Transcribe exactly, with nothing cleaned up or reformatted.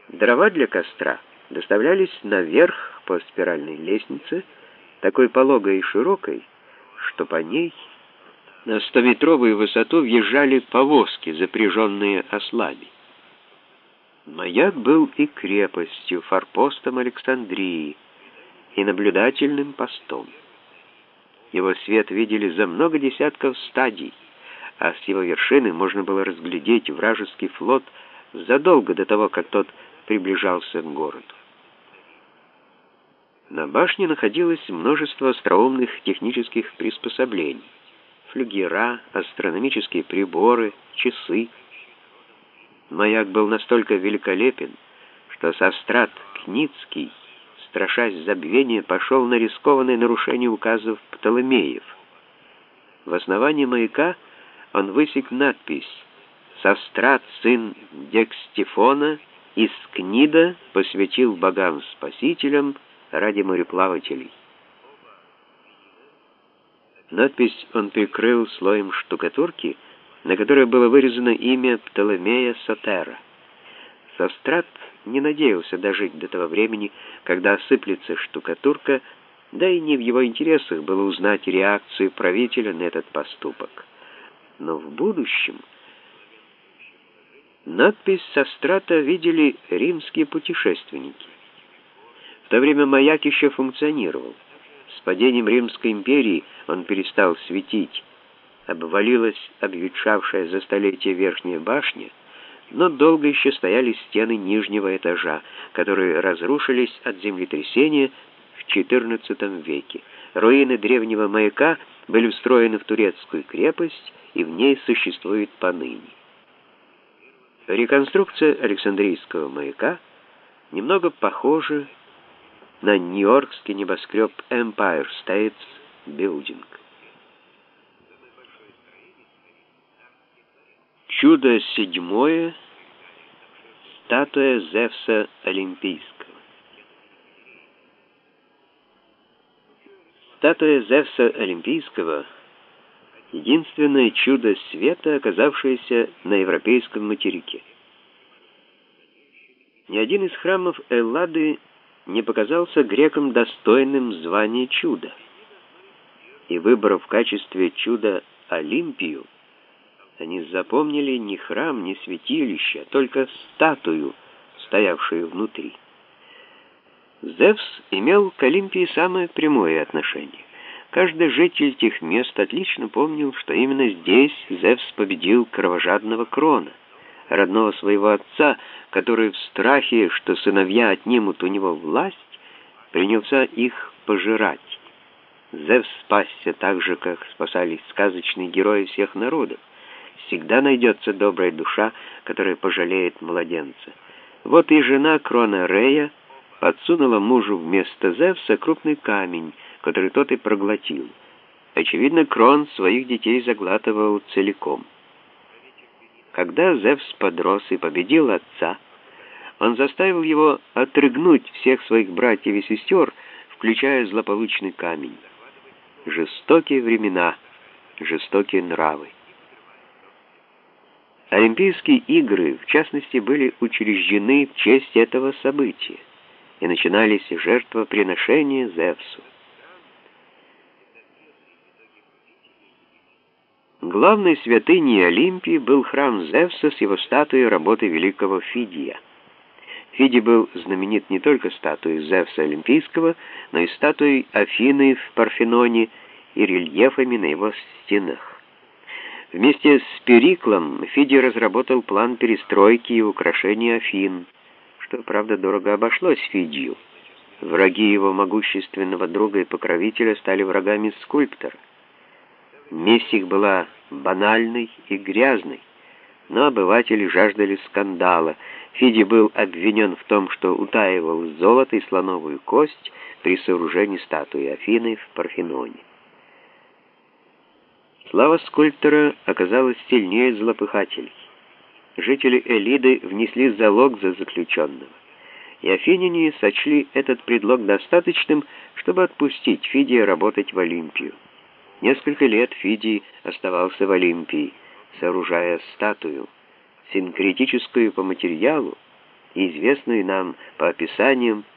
Дрова для костра доставлялись наверх по спиральной лестнице, такой пологой и широкой, что по ней на стометровую высоту въезжали повозки, запряженные ослами. Маяк был и крепостью, форпостом Александрии, и наблюдательным постом. Его свет видели за много десятков стадий, а с его вершины можно было разглядеть вражеский флот задолго до того, как тот приближался к городу. На башне находилось множество остроумных технических приспособлений: флюгера, астрономические приборы, часы. Маяк был настолько великолепен, что Сострат Кницкий, страшась забвения, пошел на рискованное нарушение указов Птолемеев. В основании маяка он высек надпись: «Сострат, сын Декстифона, из Книда посвятил богам-спасителям ради мореплавателей». Надпись он прикрыл слоем штукатурки, на которой было вырезано имя Птолемея Сотера. Сострат не надеялся дожить до того времени, когда осыплется штукатурка, да и не в его интересах было узнать реакцию правителя на этот поступок. Но в будущем надпись Сострата видели римские путешественники. В то время маяк еще функционировал. С падением Римской империи он перестал светить. Обвалилась обветшавшая за столетия верхняя башня, но долго еще стояли стены нижнего этажа, которые разрушились от землетрясения в четырнадцатом веке. Руины древнего маяка были встроены в турецкую крепость и в ней существуют поныне. Реконструкция Александрийского маяка немного похожа на нью-йоркский небоскреб Empire State Building. Чудо седьмое. Статуя Зевса Олимпийского. Статуя Зевса Олимпийского — единственное чудо света, оказавшееся на европейском материке. Ни один из храмов Эллады не показался грекам достойным звания чуда. И выбрав в качестве чуда Олимпию, они запомнили не храм, не святилище, а только статую, стоявшую внутри. Зевс имел к Олимпии самое прямое отношение. Каждый житель тех мест отлично помнил, что именно здесь Зевс победил кровожадного Крона, родного своего отца, который в страхе, что сыновья отнимут у него власть, принялся их пожирать. Зевс спасся так же, как спасались сказочные герои всех народов. Всегда найдется добрая душа, которая пожалеет младенца. Вот и жена Крона Рея подсунула мужу вместо Зевса крупный камень, который тот и проглотил. Очевидно, Крон своих детей заглатывал целиком. Когда Зевс подрос и победил отца, он заставил его отрыгнуть всех своих братьев и сестер, включая злополучный камень. Жестокие времена, жестокие нравы. Олимпийские игры, в частности, были учреждены в честь этого события, и начинались жертвоприношения Зевсу. Главной святыней Олимпии был храм Зевса с его статуей работы великого Фидия. Фидий был знаменит не только статуей Зевса Олимпийского, но и статуей Афины в Парфеноне и рельефами на его стенах. Вместе с Периклом Фидий разработал план перестройки и украшения Афин, что, правда, дорого обошлось Фидию. Враги его могущественного друга и покровителя стали врагами скульптора. Месть их была банальной и грязной, но обыватели жаждали скандала. Фидий был обвинен в том, что утаивал золото и слоновую кость при сооружении статуи Афины в Парфеноне. Слава скульптора оказалась сильнее злопыхателей. Жители Элиды внесли залог за заключенного, и афиняне сочли этот предлог достаточным, чтобы отпустить Фидия работать в Олимпию. Несколько лет Фидий оставался в Олимпии, сооружая статую, синкретическую по материалу и известную нам по описаниям